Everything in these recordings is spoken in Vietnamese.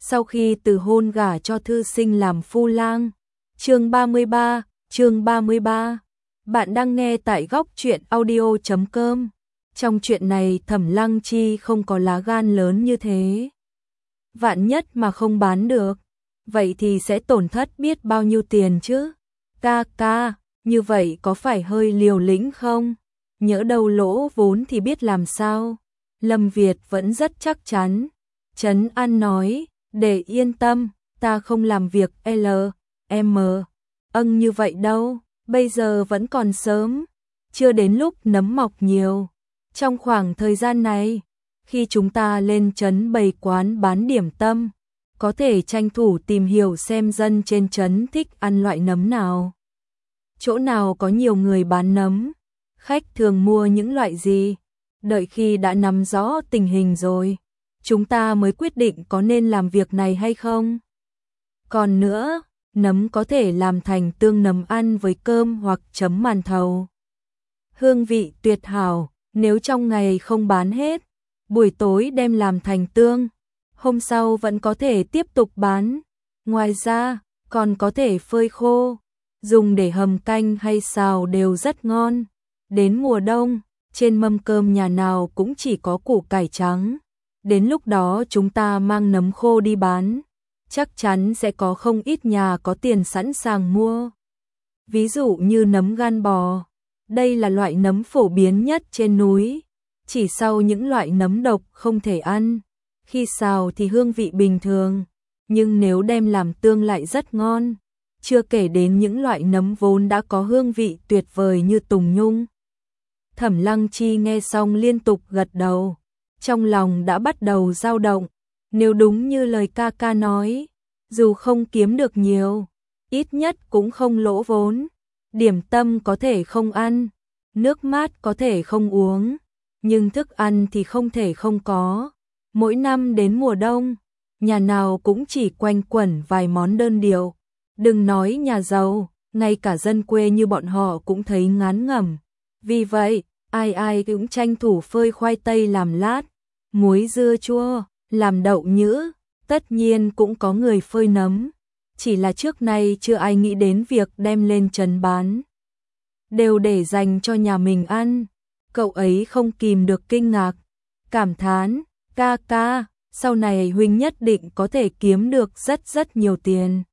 sau khi từ hôn gả cho thư sinh làm phu lang. Chương 33. Bạn đang nghe tại góc truyện audio.com. Trong chuyện này Thẩm Lăng Chi không có lá gan lớn như thế. Vạn nhất mà không bán được, vậy thì sẽ tổn thất biết bao nhiêu tiền chứ. Ca, như vậy có phải hơi liều lĩnh không? Nhỡ đâu lỗ vốn thì biết làm sao? Lâm Việt vẫn rất chắc chắn. Trấn An nói, để yên tâm, ta không làm việc L.M. Như vậy đâu, bây giờ vẫn còn sớm, chưa đến lúc nấm mọc nhiều. Trong khoảng thời gian này, khi chúng ta lên trấn bày quán bán điểm tâm, có thể tranh thủ tìm hiểu xem dân trên trấn thích ăn loại nấm nào. Chỗ nào có nhiều người bán nấm, khách thường mua những loại gì. Đợi khi đã nắm rõ tình hình rồi, chúng ta mới quyết định có nên làm việc này hay không. Còn nữa, nấm có thể làm thành tương nấm ăn với cơm hoặc chấm màn thầu. Hương vị tuyệt hảo, nếu trong ngày không bán hết, buổi tối đem làm thành tương, hôm sau vẫn có thể tiếp tục bán. Ngoài ra, còn có thể phơi khô, dùng để hầm canh hay xào đều rất ngon. Đến mùa đông, trên mâm cơm nhà nào cũng chỉ có củ cải trắng. Đến lúc đó chúng ta mang nấm khô đi bán, chắc chắn sẽ có không ít nhà có tiền sẵn sàng mua. Ví dụ như nấm gan bò, đây là loại nấm phổ biến nhất trên núi, chỉ sau những loại nấm độc không thể ăn. Khi xào thì hương vị bình thường, nhưng nếu đem làm tương lại rất ngon. Chưa kể đến những loại nấm vốn đã có hương vị tuyệt vời như tùng nhung. Thẩm Lăng Chi nghe xong liên tục gật đầu, trong lòng đã bắt đầu dao động. Nếu đúng như lời ca nói, dù không kiếm được nhiều, ít nhất cũng không lỗ vốn. Điểm tâm có thể không ăn, nước mát có thể không uống, nhưng thức ăn thì không thể không có. Mỗi năm đến mùa đông, nhà nào cũng chỉ quanh quẩn vài món đơn điệu. Đừng nói nhà giàu, ngay cả dân quê như bọn họ cũng thấy ngán ngẩm. Vì vậy, ai cũng tranh thủ phơi khoai tây làm lát, muối dưa chua, làm đậu nhữ, tất nhiên cũng có người phơi nấm. Chỉ là trước nay chưa ai nghĩ đến việc đem lên trấn bán, đều để dành cho nhà mình ăn. Cậu ấy không kìm được kinh ngạc, cảm thán, ca, sau này huynh nhất định có thể kiếm được rất nhiều tiền.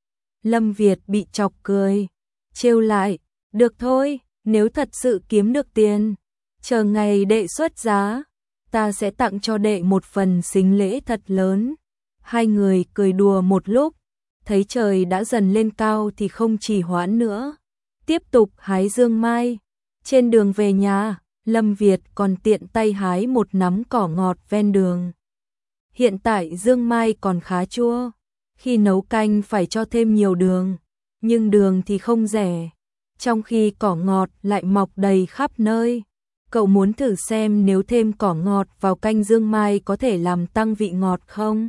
Lâm Việt bị chọc cười, trêu lại, được thôi, nếu thật sự kiếm được tiền, chờ ngày đệ xuất giá, ta sẽ tặng cho đệ một phần sính lễ thật lớn. Hai người cười đùa một lúc, thấy trời đã dần lên cao thì không trì hoãn nữa, tiếp tục hái dương mai. Trên đường về nhà, Lâm Việt còn tiện tay hái một nắm cỏ ngọt ven đường. Hiện tại dương mai còn khá chua, khi nấu canh phải cho thêm nhiều đường, nhưng đường thì không rẻ, trong khi cỏ ngọt lại mọc đầy khắp nơi. Cậu muốn thử xem nếu thêm cỏ ngọt vào canh dương mai có thể làm tăng vị ngọt không?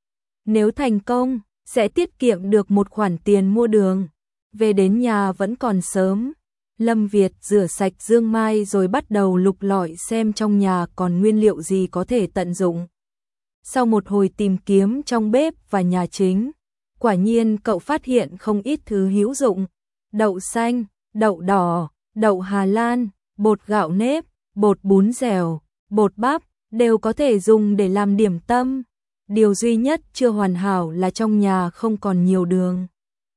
Nếu thành công, sẽ tiết kiệm được một khoản tiền mua đường. Về đến nhà vẫn còn sớm, Lâm Việt rửa sạch dương mai rồi bắt đầu lục lọi xem trong nhà còn nguyên liệu gì có thể tận dụng. Sau một hồi tìm kiếm trong bếp và nhà chính, quả nhiên cậu phát hiện không ít thứ hữu dụng. Đậu xanh, đậu đỏ, đậu Hà Lan, bột gạo nếp, bột bún dẻo, bột bắp, đều có thể dùng để làm điểm tâm. Điều duy nhất chưa hoàn hảo là trong nhà không còn nhiều đường.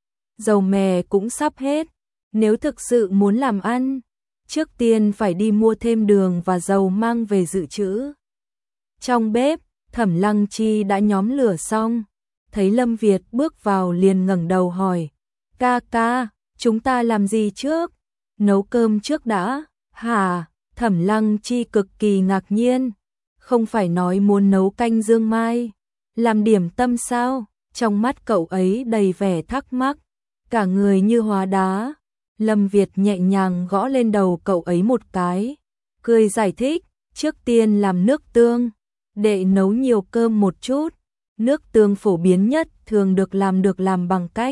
Dầu mè cũng sắp hết, nếu thực sự muốn làm ăn, trước tiên phải đi mua thêm đường và dầu mang về dự trữ. Trong bếp, Thẩm Lăng Chi đã nhóm lửa xong, thấy Lâm Việt bước vào liền ngẩng đầu hỏi, ca, chúng ta làm gì trước? Nấu cơm trước đã, hả? Thẩm Lăng Chi cực kỳ ngạc nhiên, không phải nói muốn nấu canh dương mai, làm điểm tâm sao? Trong mắt cậu ấy đầy vẻ thắc mắc, cả người như hóa đá. Lâm Việt nhẹ nhàng gõ lên đầu cậu ấy một cái, cười giải thích, trước tiên làm nước tương, đệ nấu nhiều cơm một chút. Nước tương phổ biến nhất thường được làm bằng cách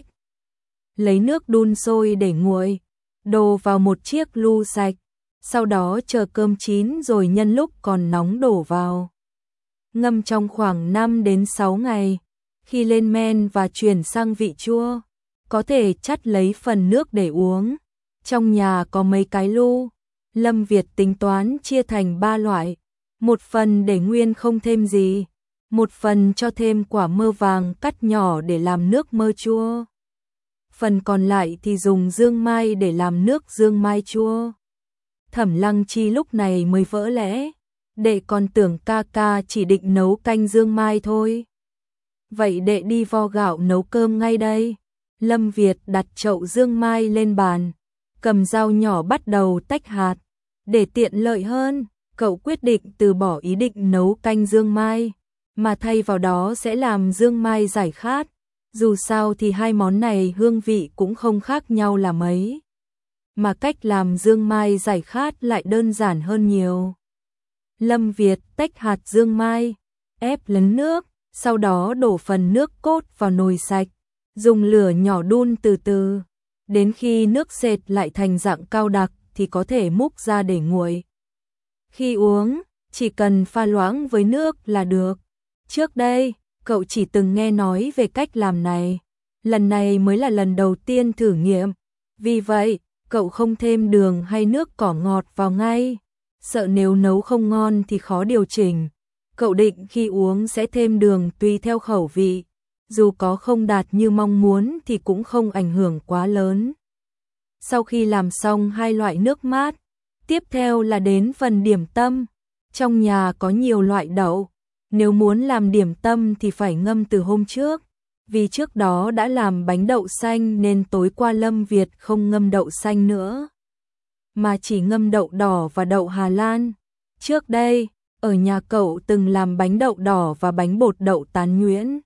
lấy nước đun sôi để nguội, đổ vào một chiếc lu sạch, sau đó chờ cơm chín rồi nhân lúc còn nóng đổ vào. Ngâm trong khoảng 5 đến 6 ngày, Khi lên men và chuyển sang vị chua, có thể chắt lấy phần nước để uống. Trong nhà có mấy cái lu, Lâm Việt tính toán chia thành 3 loại. Một phần để nguyên không thêm gì, một phần cho thêm quả mơ vàng cắt nhỏ để làm nước mơ chua. Phần còn lại thì dùng dương mai để làm nước dương mai chua. Thẩm Lăng Chi lúc này mới vỡ lẽ, đệ còn tưởng ca ca chỉ định nấu canh dương mai thôi. Vậy đệ đi vo gạo nấu cơm ngay đây. Lâm Việt đặt chậu dương mai lên bàn, cầm dao nhỏ bắt đầu tách hạt. Để tiện lợi hơn, cậu quyết định từ bỏ ý định nấu canh dương mai, mà thay vào đó sẽ làm dương mai giải khát. Dù sao thì hai món này hương vị cũng không khác nhau là mấy, mà cách làm dương mai giải khát lại đơn giản hơn nhiều. Lâm Việt tách hạt dương mai, ép lấn nước, sau đó đổ phần nước cốt vào nồi sạch, dùng lửa nhỏ đun từ từ, đến khi nước sệt lại thành dạng cao đặc thì có thể múc ra để nguội. Khi uống, chỉ cần pha loãng với nước là được. Trước đây, cậu chỉ từng nghe nói về cách làm này, lần này mới là lần đầu tiên thử nghiệm. Vì vậy, cậu không thêm đường hay nước cỏ ngọt vào ngay, sợ nếu nấu không ngon thì khó điều chỉnh. Cậu định khi uống sẽ thêm đường tùy theo khẩu vị, dù có không đạt như mong muốn thì cũng không ảnh hưởng quá lớn. Sau khi làm xong hai loại nước mát, tiếp theo là đến phần điểm tâm. Trong nhà có nhiều loại đậu, nếu muốn làm điểm tâm thì phải ngâm từ hôm trước. Vì trước đó đã làm bánh đậu xanh nên tối qua Lâm Việt không ngâm đậu xanh nữa, mà chỉ ngâm đậu đỏ và đậu Hà Lan. Trước đây, ở nhà cậu từng làm bánh đậu đỏ và bánh bột đậu tán nhuyễn.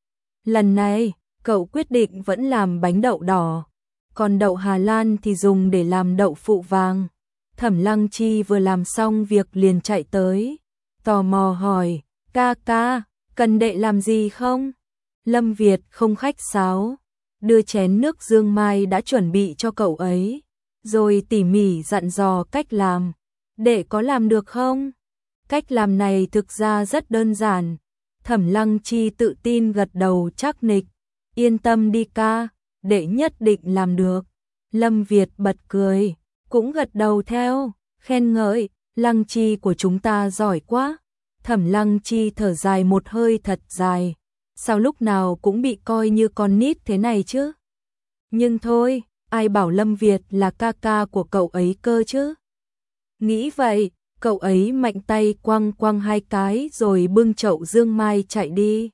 Lần này, cậu quyết định vẫn làm bánh đậu đỏ, còn đậu Hà Lan thì dùng để làm đậu phụ vàng. Thẩm Lăng Chi vừa làm xong việc liền chạy tới, tò mò hỏi, ca ca, cần đệ làm gì không? Lâm Việt không khách sáo, đưa chén nước dương mai đã chuẩn bị cho cậu ấy, rồi tỉ mỉ dặn dò cách làm. Đệ có làm được không? Cách làm này thực ra rất đơn giản. Thẩm Lăng Chi tự tin gật đầu chắc nịch, yên tâm đi ca, đệ nhất định làm được. Lâm Việt bật cười, cũng gật đầu theo, khen ngợi, Lăng Chi của chúng ta giỏi quá. Thẩm Lăng Chi thở dài một hơi thật dài, sao lúc nào cũng bị coi như con nít thế này chứ? Nhưng thôi, ai bảo Lâm Việt là ca ca của cậu ấy cơ chứ? Nghĩ vậy, cậu ấy mạnh tay quăng quăng hai cái rồi bưng chậu dương mai chạy đi.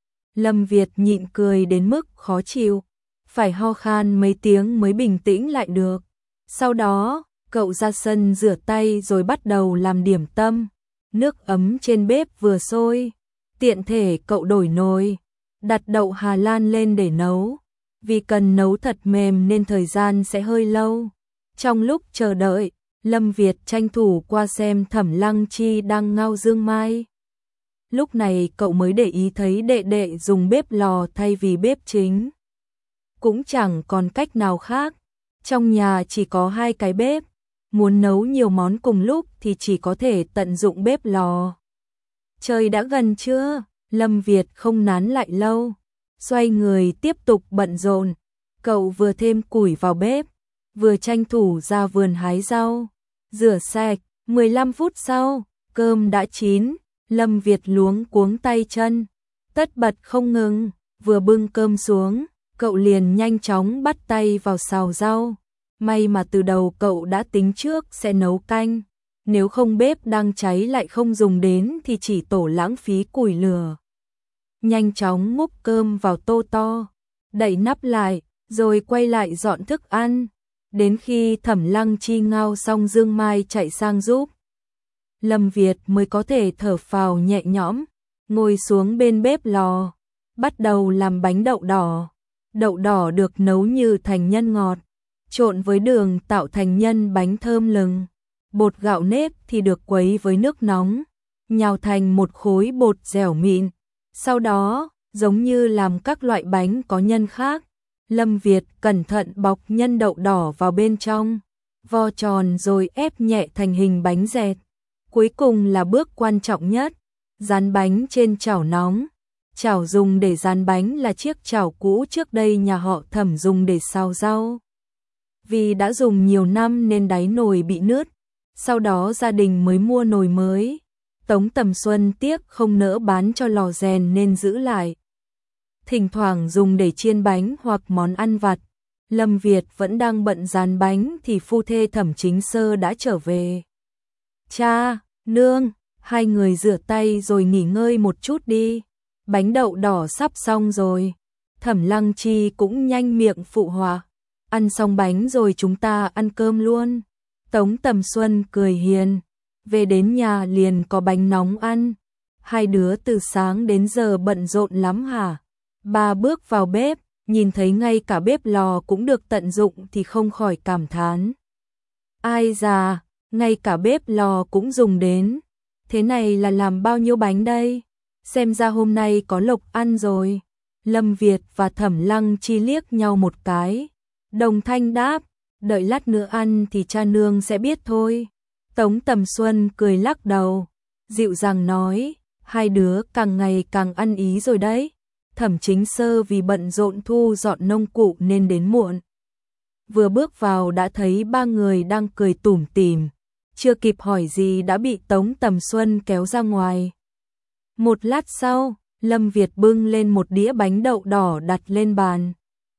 Lâm Việt nhịn cười đến mức khó chịu, phải ho khan mấy tiếng mới bình tĩnh lại được. Sau đó, cậu ra sân rửa tay rồi bắt đầu làm điểm tâm. Nước ấm trên bếp vừa sôi, tiện thể cậu đổi nồi, đặt đậu Hà Lan lên để nấu. Vì cần nấu thật mềm nên thời gian sẽ hơi lâu. Trong lúc chờ đợi, Lâm Việt tranh thủ qua xem Thẩm Lăng Chi đang ngao dương mai. Lúc này cậu mới để ý thấy đệ đệ dùng bếp lò thay vì bếp chính. Cũng chẳng còn cách nào khác, trong nhà chỉ có hai cái bếp, muốn nấu nhiều món cùng lúc thì chỉ có thể tận dụng bếp lò. Trời đã gần trưa, Lâm Việt không nán lại lâu, xoay người tiếp tục bận rộn. Cậu vừa thêm củi vào bếp, vừa tranh thủ ra vườn hái rau, rửa sạch. 15 phút sau, cơm đã chín, Lâm Việt luống cuống tay chân, tất bật không ngừng. Vừa bưng cơm xuống, cậu liền nhanh chóng bắt tay vào xào rau. May mà từ đầu cậu đã tính trước sẽ nấu canh, nếu không bếp đang cháy lại không dùng đến thì chỉ tổ lãng phí củi lửa. Nhanh chóng múc cơm vào tô to, đậy nắp lại, rồi quay lại dọn thức ăn. Đến khi Thẩm Lăng Chi ngao xong dương mai chạy sang giúp, Lâm Việt mới có thể thở phào nhẹ nhõm, ngồi xuống bên bếp lò, bắt đầu làm bánh đậu đỏ. Đậu đỏ được nấu như thành nhân ngọt, trộn với đường tạo thành nhân bánh thơm lừng. Bột gạo nếp thì được quấy với nước nóng, nhào thành một khối bột dẻo mịn. Sau đó, giống như làm các loại bánh có nhân khác, Lâm Việt cẩn thận bọc nhân đậu đỏ vào bên trong, vo tròn rồi ép nhẹ thành hình bánh dẹt. Cuối cùng là bước quan trọng nhất, rán bánh trên chảo nóng. Chảo dùng để rán bánh là chiếc chảo cũ trước đây nhà họ Thẩm dùng để xào rau. Vì đã dùng nhiều năm nên đáy nồi bị nứt, sau đó gia đình mới mua nồi mới. Tống Tầm Xuân tiếc không nỡ bán cho lò rèn nên giữ lại. Thỉnh thoảng dùng để chiên bánh hoặc món ăn vặt. Lâm Việt vẫn đang bận rán bánh thì phu thê Thẩm Chính Sơ đã trở về. Cha, nương, hai người rửa tay rồi nghỉ ngơi một chút đi. Bánh đậu đỏ sắp xong rồi. Thẩm Lăng Chi cũng nhanh miệng phụ họa. Ăn xong bánh rồi chúng ta ăn cơm luôn. Tống Tầm Xuân cười hiền. Về đến nhà liền có bánh nóng ăn. Hai đứa từ sáng đến giờ bận rộn lắm hả? Ba bước vào bếp, nhìn thấy ngay cả bếp lò cũng được tận dụng thì không khỏi cảm thán. Ai già, ngay cả bếp lò cũng dùng đến. Thế này là làm bao nhiêu bánh đây? Xem ra hôm nay có lộc ăn rồi. Lâm Việt và Thẩm Lăng Chi liếc nhau một cái. Đồng thanh đáp, đợi lát nữa ăn thì cha nương sẽ biết thôi. Tống Tầm Xuân cười lắc đầu, dịu dàng nói, hai đứa càng ngày càng ăn ý rồi đấy. Thẩm Chính Sơ vì bận rộn thu dọn nông cụ nên đến muộn. Vừa bước vào đã thấy ba người đang cười tủm tỉm, chưa kịp hỏi gì đã bị Tống Tầm Xuân kéo ra ngoài. Một lát sau, Lâm Việt bưng lên một đĩa bánh đậu đỏ đặt lên bàn.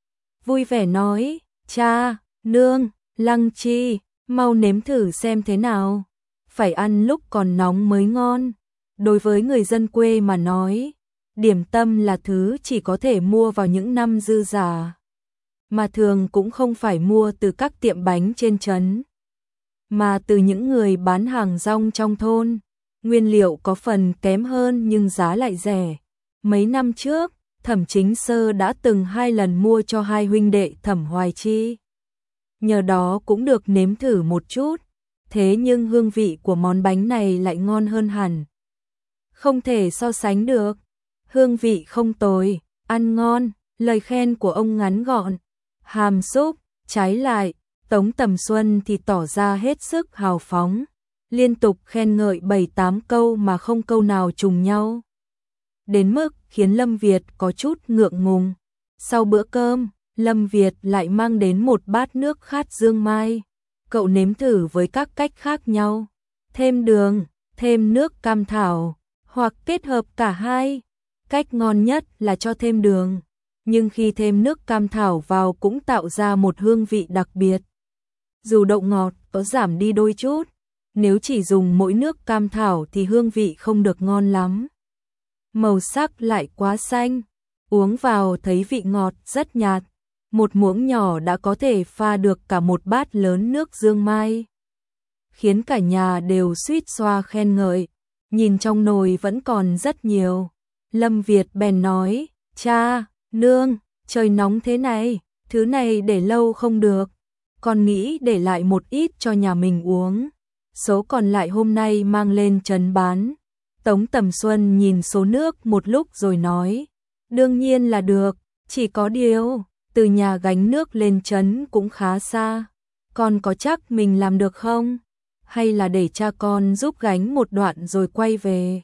Vui vẻ nói, cha, nương, Lăng Chi, mau nếm thử xem thế nào. Phải ăn lúc còn nóng mới ngon. Đối với người dân quê mà nói, điểm tâm là thứ chỉ có thể mua vào những năm dư giả, mà thường cũng không phải mua từ các tiệm bánh trên trấn, mà từ những người bán hàng rong trong thôn. Nguyên liệu có phần kém hơn nhưng giá lại rẻ. Mấy năm trước, Thẩm Chính Sơ đã từng 2 lần mua cho hai huynh đệ Thẩm Hoài Chi. Nhờ đó cũng được nếm thử một chút. Thế nhưng hương vị của món bánh này lại ngon hơn hẳn. Không thể so sánh được. Hương vị không tồi, ăn ngon, lời khen của ông ngắn gọn, hàm xúc. Trái lại, Tống Tầm Xuân thì tỏ ra hết sức hào phóng, liên tục khen ngợi 7-8 câu mà không câu nào trùng nhau. Đến mức khiến Lâm Việt có chút ngượng ngùng. Sau bữa cơm, Lâm Việt lại mang đến một bát nước khát dương mai. Cậu nếm thử với các cách khác nhau. Thêm đường, thêm nước cam thảo, hoặc kết hợp cả hai. Cách ngon nhất là cho thêm đường, nhưng khi thêm nước cam thảo vào cũng tạo ra một hương vị đặc biệt. Dù độ ngọt có giảm đi đôi chút, nếu chỉ dùng mỗi nước cam thảo thì hương vị không được ngon lắm. Màu sắc lại quá xanh, uống vào thấy vị ngọt rất nhạt. Một muỗng nhỏ đã có thể pha được cả một bát lớn nước dương mai, khiến cả nhà đều suýt xoa khen ngợi. Nhìn trong nồi vẫn còn rất nhiều, Lâm Việt bèn nói, cha, nương, trời nóng thế này, thứ này để lâu không được, con nghĩ để lại một ít cho nhà mình uống, số còn lại hôm nay mang lên trấn bán. Tống Tầm Xuân nhìn số nước một lúc rồi nói, đương nhiên là được, chỉ có điều, từ nhà gánh nước lên trấn cũng khá xa, con có chắc mình làm được không? Hay là để cha con giúp gánh một đoạn rồi quay về?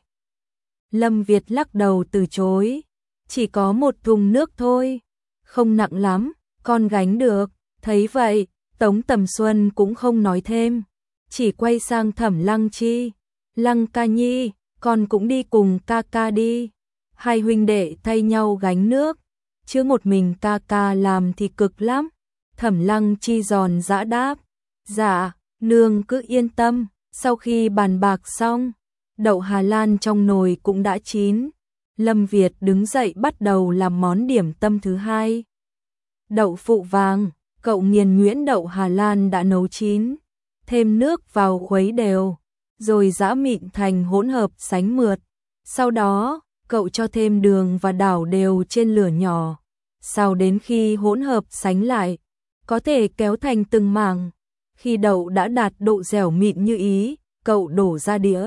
Lâm Việt lắc đầu từ chối, chỉ có một thùng nước thôi, không nặng lắm, con gánh được. Thấy vậy, Tống Tầm Xuân cũng không nói thêm, chỉ quay sang Thẩm Lăng Chi, Lăng ca nhi, con cũng đi cùng ca ca đi. Hai huynh đệ thay nhau gánh nước, chứ một mình ca ca làm thì cực lắm. Thẩm Lăng Chi giòn giã đáp, dạ, nương cứ yên tâm. Sau khi bàn bạc xong, đậu Hà Lan trong nồi cũng đã chín. Lâm Việt đứng dậy bắt đầu làm món điểm tâm thứ hai. Đậu phụ vàng, cậu nghiền nhuyễn đậu Hà Lan đã nấu chín, thêm nước vào khuấy đều, rồi giã mịn thành hỗn hợp sánh mượt. Sau đó, cậu cho thêm đường và đảo đều trên lửa nhỏ. Sau đến khi hỗn hợp sánh lại, có thể kéo thành từng mảng. Khi đậu đã đạt độ dẻo mịn như ý, cậu đổ ra đĩa.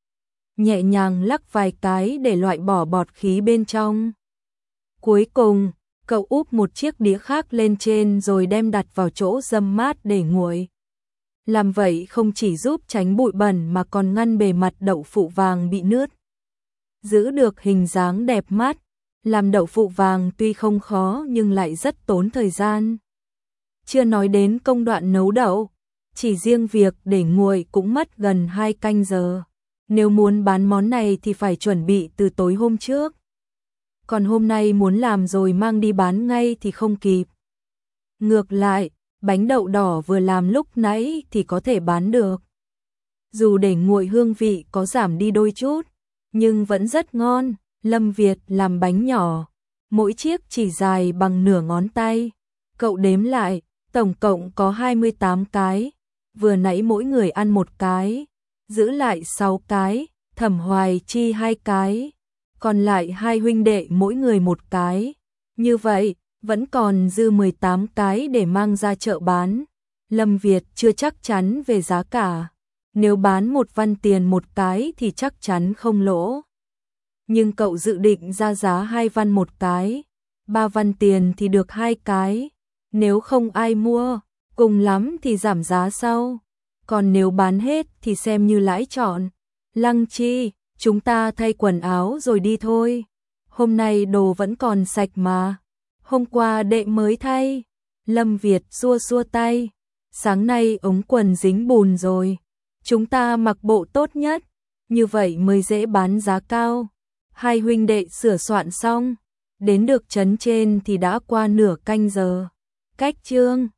Nhẹ nhàng lắc vài cái để loại bỏ bọt khí bên trong. Cuối cùng, cậu úp một chiếc đĩa khác lên trên rồi đem đặt vào chỗ râm mát để nguội. Làm vậy không chỉ giúp tránh bụi bẩn mà còn ngăn bề mặt đậu phụ vàng bị nứt, giữ được hình dáng đẹp mắt. Làm đậu phụ vàng tuy không khó nhưng lại rất tốn thời gian. Chưa nói đến công đoạn nấu đậu, chỉ riêng việc để nguội cũng mất gần 2 canh giờ. Nếu muốn bán món này thì phải chuẩn bị từ tối hôm trước. Còn hôm nay muốn làm rồi mang đi bán ngay thì không kịp. Ngược lại, bánh đậu đỏ vừa làm lúc nãy thì có thể bán được. Dù để nguội hương vị có giảm đi đôi chút, nhưng vẫn rất ngon. Lâm Việt làm bánh nhỏ, mỗi chiếc chỉ dài bằng nửa ngón tay. Cậu đếm lại, tổng cộng có 28 cái. Vừa nãy mỗi người ăn một cái, giữ lại 6 cái, Thẩm Hoài chi 2 cái, còn lại hai huynh đệ mỗi người một cái. Như vậy, vẫn còn dư 18 cái để mang ra chợ bán. Lâm Việt chưa chắc chắn về giá cả. Nếu bán 1 văn tiền một cái thì chắc chắn không lỗ. Nhưng cậu dự định ra giá 2 văn một cái, 3 văn tiền thì được 2 cái. Nếu không ai mua, cùng lắm thì giảm giá sau. Còn nếu bán hết thì xem như lãi trọn. Lăng Chi, chúng ta thay quần áo rồi đi thôi. Hôm nay đồ vẫn còn sạch mà. Hôm qua đệ mới thay. Lâm Việt xua xua tay. Sáng nay ống quần dính bùn rồi. Chúng ta mặc bộ tốt nhất, như vậy mới dễ bán giá cao. Hai huynh đệ sửa soạn xong, đến được trấn trên thì đã qua nửa canh giờ. Cách chương